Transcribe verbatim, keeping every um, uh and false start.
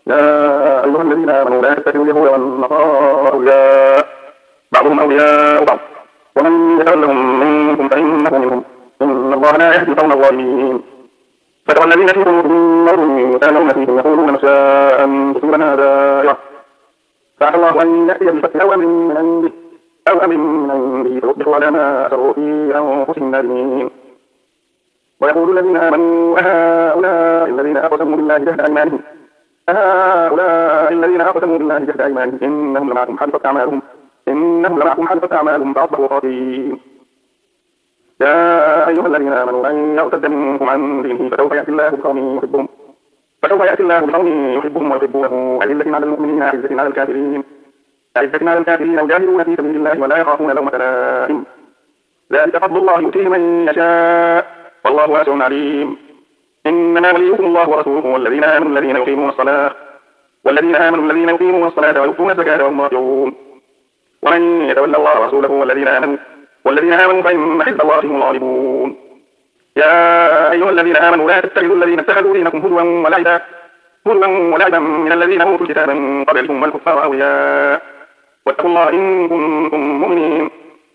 يا أيها الذين آمنوا لا تتخذوا اليهود والنصارى أولياء بعضهم أولياء بعض ومن يتولهم منكم فإنه منهم إن الله لا يهدي القوم الظالمين. فترى الذين في قلوبهم مرض يسارعون فيهم يقولون نخشى أن تصيبنا دائرة فعسى الله أن يأتي بالفتح أو أمر من عنده أو أمر من عنده فيصبحوا على ما أسروا في أنفسهم نادمين. ويقول الذين آمنوا أهؤلاء الذين أقسموا بالله جهد أيمانهم أهؤلاء الذين أقسموا بالله جهد أيمانهم إنهم لمعكم حبطت أعمالهم إنهم لمعكم حبطت أعمالهم فأصبحوا خاسرين. يا أيها الذين آمنوا من يرتد منكم عن دينه فسوف يأتي الله بقوم يحبهم فسوف يأتي الله بقوم يحبهم ويحبونه أذلة على المؤمنين أعزة على الكافرين أعزة على الكافرين يجاهدون في سبيل الله ولا يخافون لومة لائم ذلك فضل الله يؤتيه من يشاء والله واسع عليم. إنما وليكم الله ورسوله والذين آمنوا الذين يقيمون الصلاة والذين آمنوا الذين يقيمون الصلاة ويؤتون الزكاة وهم راجعون. ومن يتولى الله ورسوله والذين آمنوا والذين آمنوا فإن حزب الله هم الغالبون. يا أيها الذين آمنوا لا تتخذوا الذين اتخذوا دينكم هزوا ولعبا هزوا ولعبا من الذين أوتوا الكتاب من قبلكم والكفار أولياء واتقوا الله إن كنتم مؤمنين.